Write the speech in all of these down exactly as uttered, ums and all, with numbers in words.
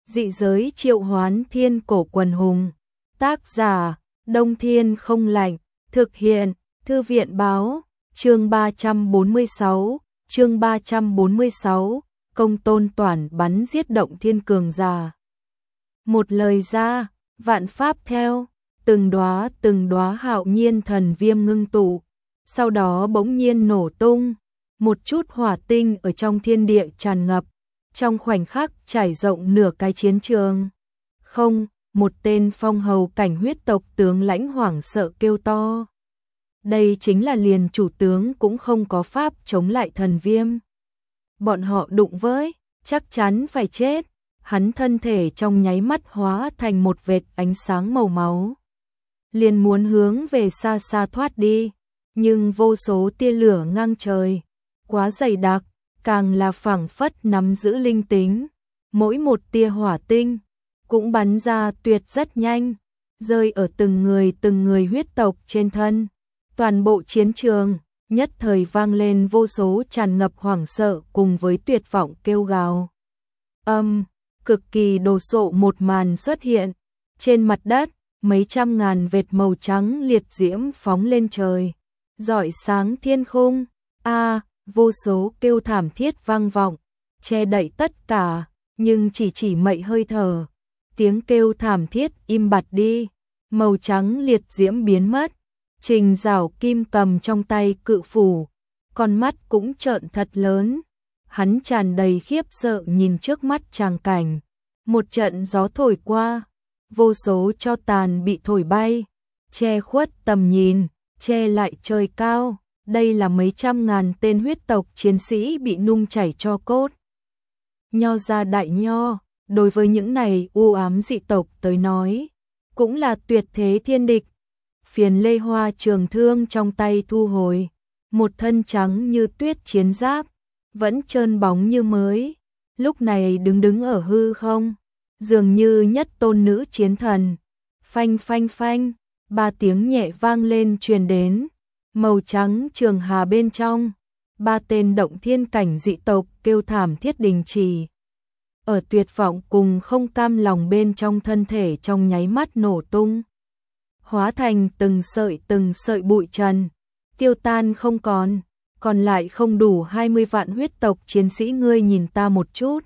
Dị giới triệu hoán thiên cổ quần hùng. Tác giả, Đông Thiên không lạnh. Thực hiện, Thư viện báo. Chương ba trăm bốn mươi sáu, chương ba trăm bốn mươi sáu, Công Tôn Toản bắn giết động thiên cường giả. Một lời ra, vạn pháp theo, từng đóa từng đóa hạo nhiên thần viêm ngưng tụ, sau đó bỗng nhiên nổ tung, một chút hỏa tinh ở trong thiên địa tràn ngập, trong khoảnh khắc trải rộng nửa cái chiến trường. Không, một tên phong hầu cảnh huyết tộc tướng lãnh hoảng sợ kêu to. Đây chính là liền chủ tướng cũng không có pháp chống lại thần viêm. Bọn họ đụng với, chắc chắn phải chết. Hắn thân thể trong nháy mắt hóa thành một vệt ánh sáng màu máu. Liền muốn hướng về xa xa thoát đi, nhưng vô số tia lửa ngang trời, quá dày đặc, càng là phảng phất nắm giữ linh tính. Mỗi một tia hỏa tinh cũng bắn ra tuyệt rất nhanh, rơi ở từng người từng người huyết tộc trên thân. Toàn bộ chiến trường nhất thời vang lên vô số tràn ngập hoảng sợ cùng với tuyệt vọng kêu gào. Âm, cực kỳ đồ sộ một màn xuất hiện. Trên mặt đất, mấy trăm ngàn vệt màu trắng liệt diễm phóng lên trời, rọi sáng thiên khung. A, vô số kêu thảm thiết vang vọng, che đậy tất cả, nhưng chỉ chỉ mậy hơi thở. Tiếng kêu thảm thiết im bặt đi, màu trắng liệt diễm biến mất. Trình Giảo Kim cầm trong tay cự phủ, con mắt cũng trợn thật lớn. Hắn tràn đầy khiếp sợ nhìn trước mắt tràng cảnh. Một trận gió thổi qua, vô số tro tàn bị thổi bay, che khuất tầm nhìn, che lại trời cao. Đây là mấy trăm ngàn tên huyết tộc chiến sĩ bị nung chảy tro cốt. Nho ra đại nho, đối với những này u ám dị tộc tới nói, cũng là tuyệt thế thiên địch. Phiền Lê Hoa trường thương trong tay thu hồi, một thân trắng như tuyết chiến giáp, vẫn trơn bóng như mới, lúc này đứng đứng ở hư không, dường như nhất tôn nữ chiến thần. Phanh phanh phanh, ba tiếng nhẹ vang lên truyền đến, màu trắng trường hà bên trong, ba tên động thiên cảnh dị tộc kêu thảm thiết đình chỉ. Ở tuyệt vọng cùng không cam lòng bên trong thân thể trong nháy mắt nổ tung, hóa thành từng sợi từng sợi bụi trần, tiêu tan không còn. Còn lại không đủ hai mươi vạn huyết tộc chiến sĩ, ngươi nhìn ta một chút,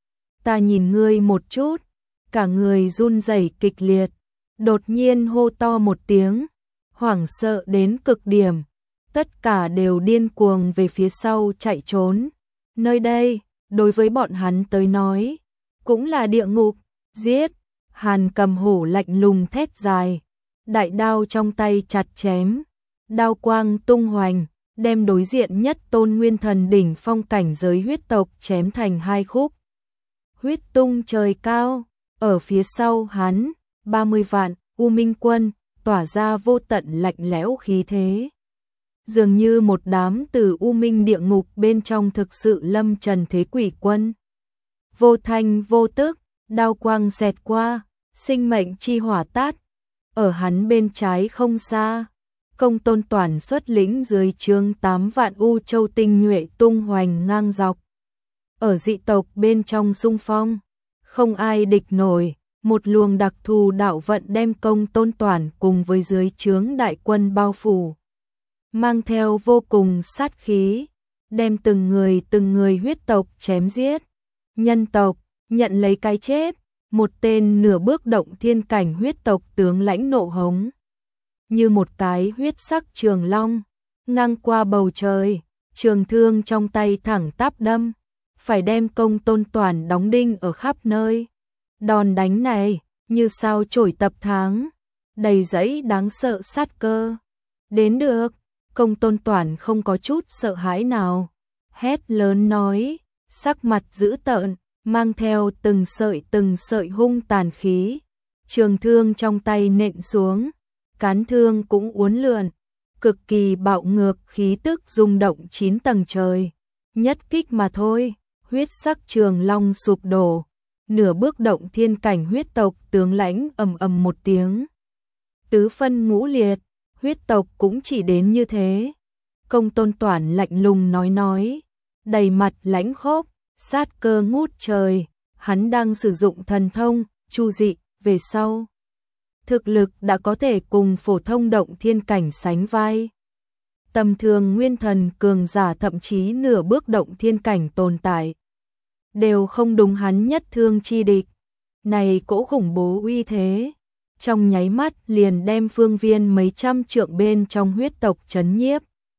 ta nhìn ngươi một chút, cả người run rẩy kịch liệt, đột nhiên hô to một tiếng, hoảng sợ đến cực điểm, tất cả đều điên cuồng về phía sau chạy trốn. Nơi đây, đối với bọn hắn tới nói, cũng là địa ngục. Giết! Hàn Cầm Hổ lạnh lùng thét dài, đại đao trong tay chặt chém, đao quang tung hoành, đem đối diện nhất tôn nguyên thần đỉnh phong cảnh giới huyết tộc chém thành hai khúc. Huyết tung trời cao, ở phía sau hắn, ba mươi vạn U Minh quân tỏa ra vô tận lạnh lẽo khí thế. Dường như một đám từ U Minh địa ngục bên trong thực sự lâm trần thế quỷ quân. Vô thanh vô tức, đao quang xẹt qua, sinh mệnh chi hỏa tát. Ở hắn bên trái không xa, Công Tôn Toản xuất lĩnh dưới trướng tám vạn U Châu tinh nhuệ tung hoành ngang dọc. Ở dị tộc bên trong xung phong, không ai địch nổi, một luồng đặc thù đạo vận đem Công Tôn Toản cùng với dưới trướng đại quân bao phủ, mang theo vô cùng sát khí, đem từng người từng người huyết tộc chém giết. Nhân tộc nhận lấy cái chết, một tên nửa bước động thiên cảnh huyết tộc tướng lãnh nộ hống, như một cái huyết sắc trường long, ngang qua bầu trời, trường thương trong tay thẳng tắp đâm, phải đem Công Tôn Toản đóng đinh ở khắp nơi. Đòn đánh này, như sao chổi tập tháng, đầy dẫy đáng sợ sát cơ. Đến được, Công Tôn Toản không có chút sợ hãi nào, hét lớn nói, sắc mặt dữ tợn, mang theo từng sợi từng sợi hung tàn khí. Trường thương trong tay nện xuống, cán thương cũng uốn lượn, cực kỳ bạo ngược, khí tức rung động chín tầng trời. Nhất kích mà thôi, huyết sắc trường long sụp đổ, nửa bước động thiên cảnh huyết tộc tướng lãnh ầm ầm một tiếng, tứ phân ngũ liệt. Huyết tộc cũng chỉ đến như thế. Công Tôn Toản lạnh lùng nói nói, đầy mặt lãnh khốc, sát cơ ngút trời. hắn đang sử dụng thần thông, chu dị, về sau. Thực lực đã có thể cùng phổ thông động thiên cảnh sánh vai. Tầm thường nguyên thần cường giả thậm chí nửa bước động thiên cảnh tồn tại. Đều không đúng hắn nhất thương chi địch. Này cỗ khủng bố uy thế. Trong nháy mắt liền đem phương viên mấy trăm trượng bên trong huyết tộc chấn nhiếp.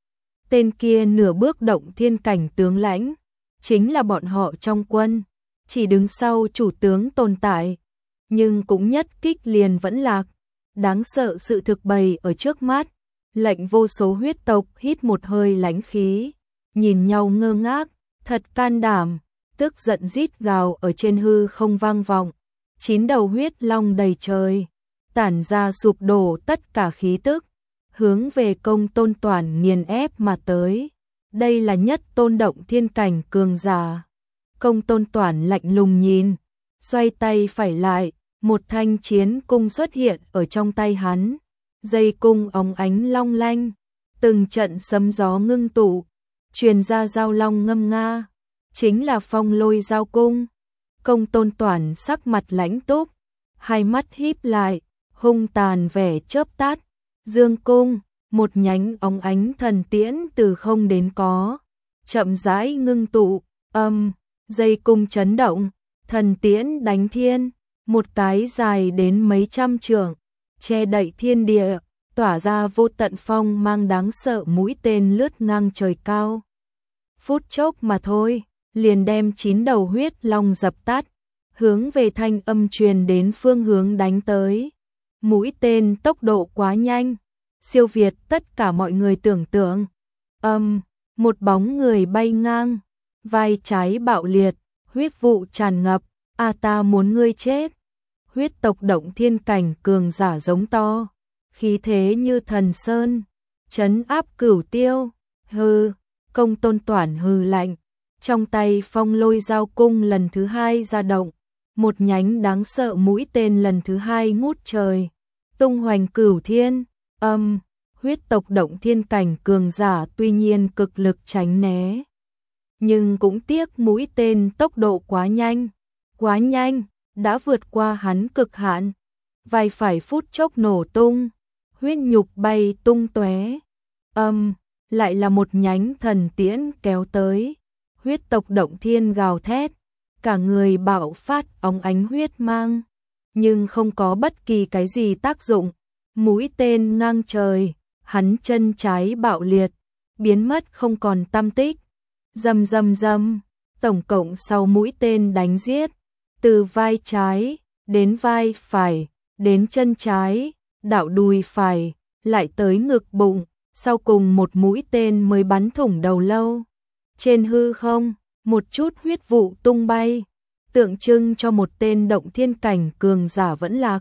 Tên kia nửa bước động thiên cảnh tướng lãnh. Chính là bọn họ trong quân. Chỉ đứng sau chủ tướng tồn tại. Nhưng cũng nhất kích liền vẫn lạc. Đáng sợ sự thực bày ở trước mắt. Lệnh vô số huyết tộc hít một hơi lãnh khí. Nhìn nhau ngơ ngác. Thật can đảm. Tức giận rít gào ở trên hư không vang vọng. Chín đầu huyết long đầy trời. Tản ra sụp đổ tất cả khí tức. Hướng về Công Tôn Toản nghiền ép mà tới. Đây là nhất tôn động thiên cảnh cường giả. Công Tôn Toản lạnh lùng nhìn. Xoay tay phải lại. Một thanh chiến cung xuất hiện ở trong tay hắn. Dây cung óng ánh long lanh. Từng trận sấm gió ngưng tụ. Truyền ra giao long ngâm nga. Chính là Phong Lôi giao cung. Công Tôn Toản sắc mặt lãnh túc. Hai mắt híp lại. Hung tàn vẻ chớp tắt. Dương cung. Một nhánh óng ánh thần tiễn từ không đến có. Chậm rãi ngưng tụ. Âm. Dây cung chấn động. Thần tiễn đánh thiên. Một cái dài đến mấy trăm trượng. Che đậy thiên địa. Tỏa ra vô tận phong mang đáng sợ, mũi tên lướt ngang trời cao. Phút chốc mà thôi. Liền đem chín đầu huyết long dập tắt. Hướng về thanh âm truyền đến phương hướng đánh tới. Mũi tên tốc độ quá nhanh. Siêu việt tất cả mọi người tưởng tượng. Âm. Một bóng người bay ngang. Vai trái bạo liệt. Huyết vụ tràn ngập. A ta muốn ngươi chết. Huyết tộc động thiên cảnh cường giả giống to. Khí thế như thần sơn. Trấn áp cửu tiêu. Hừ. Công Tôn Toản hừ lạnh. Trong tay Phong Lôi giao cung lần thứ hai ra động. Một nhánh đáng sợ mũi tên lần thứ hai ngút trời. Tung hoành cửu thiên. Âm. Huyết tộc động thiên cảnh cường giả tuy nhiên cực lực tránh né. Nhưng cũng tiếc mũi tên tốc độ quá nhanh. Quá nhanh. Đã vượt qua hắn cực hạn. Vai phải phút chốc nổ tung. Huyết nhục bay tung tóe. Âm. Lại là một nhánh thần tiễn kéo tới. Huyết tộc động thiên gào thét. Cả người bạo phát óng ánh huyết mang. Nhưng không có bất kỳ cái gì tác dụng. Mũi tên ngang trời. Hắn chân trái bạo liệt. Biến mất không còn tăm tích. Rầm rầm rầm. Tổng cộng sáu mũi tên đánh giết. Từ vai trái. Đến vai phải. Đến chân trái. Đạo đùi phải. Lại tới ngực bụng. Sau cùng một mũi tên mới bắn thủng đầu lâu. Trên hư không. Một chút huyết vụ tung bay. Tượng trưng cho một tên động thiên cảnh cường giả vẫn lạc.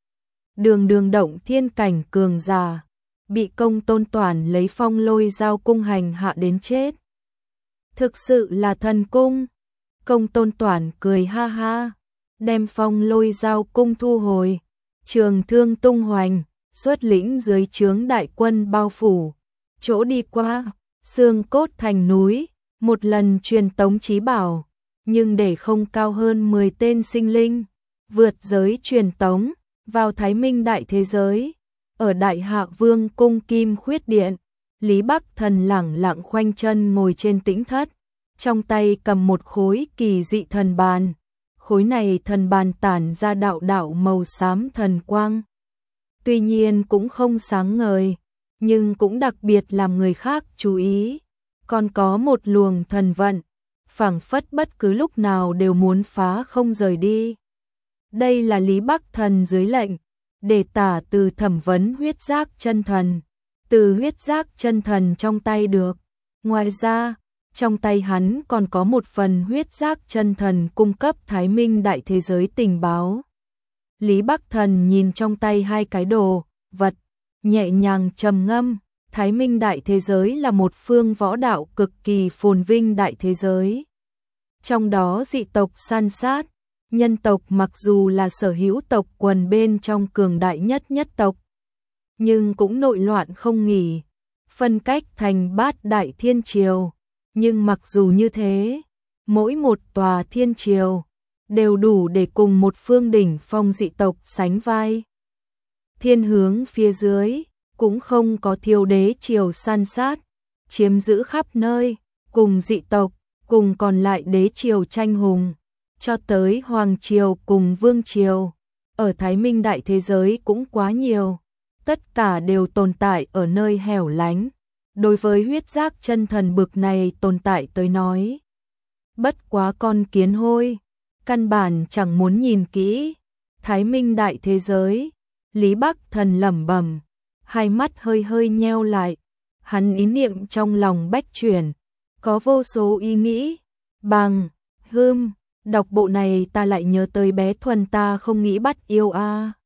Đường đường động thiên cảnh cường giả. Bị Công Tôn Toản lấy Phong Lôi giao cung hành hạ đến chết. Thực sự là thần cung. Công Tôn Toản cười ha ha. Đem Phong Lôi giao cung thu hồi. Trường thương tung hoành. Xuất lĩnh dưới trướng đại quân bao phủ. Chỗ đi qua. Xương cốt thành núi. Một lần truyền tống chí bảo. Nhưng để không cao hơn mười tên sinh linh. Vượt giới truyền tống. Vào Thái Minh đại thế giới. Ở Đại Hạ Vương cung Kim Khuyết Điện. Lý Bắc Thần lẳng lặng khoanh chân ngồi trên tĩnh thất. Trong tay cầm một khối kỳ dị thần bàn. Khối này thần bàn tản ra đạo đạo màu xám thần quang. Tuy nhiên cũng không sáng ngời. Nhưng cũng đặc biệt làm người khác chú ý. Còn có một luồng thần vận. Phảng phất bất cứ lúc nào đều muốn phá không rời đi. Đây là Lý Bắc Thần dưới lệnh. Để tả từ thẩm vấn huyết giác chân thần. Từ huyết giác chân thần trong tay được. Ngoài ra, trong tay hắn còn có một phần huyết giác chân thần cung cấp Thái Minh đại thế giới tình báo. Lý Bắc Thần nhìn trong tay hai cái đồ vật, nhẹ nhàng trầm ngâm. Thái Minh đại thế giới là một phương võ đạo cực kỳ phồn vinh đại thế giới. Trong đó dị tộc san sát, nhân tộc mặc dù là sở hữu tộc quần bên trong cường đại nhất nhất tộc, nhưng cũng nội loạn không nghỉ, phân cách thành bát đại thiên triều. Nhưng mặc dù như thế, mỗi một tòa thiên triều đều đủ để cùng một phương đỉnh phong dị tộc sánh vai. Thiên hướng phía dưới cũng không có thiếu đế triều san sát, chiếm giữ khắp nơi, cùng dị tộc, cùng còn lại đế triều tranh hùng, cho tới hoàng triều cùng vương triều, ở Thái Minh đại thế giới cũng quá nhiều, tất cả đều tồn tại ở nơi hẻo lánh. Đối với huyết giác chân thần bực này tồn tại tới nói, bất quá con kiến hôi, căn bản chẳng muốn nhìn kỹ. Thái Minh đại thế giới, Lý Bắc Thần lẩm bẩm, hai mắt hơi hơi nheo lại, hắn ý niệm trong lòng bách chuyển, có vô số ý nghĩ, bằng, hưm, đọc bộ này ta lại nhớ tới bé Thuần ta không nghĩ bắt yêu a.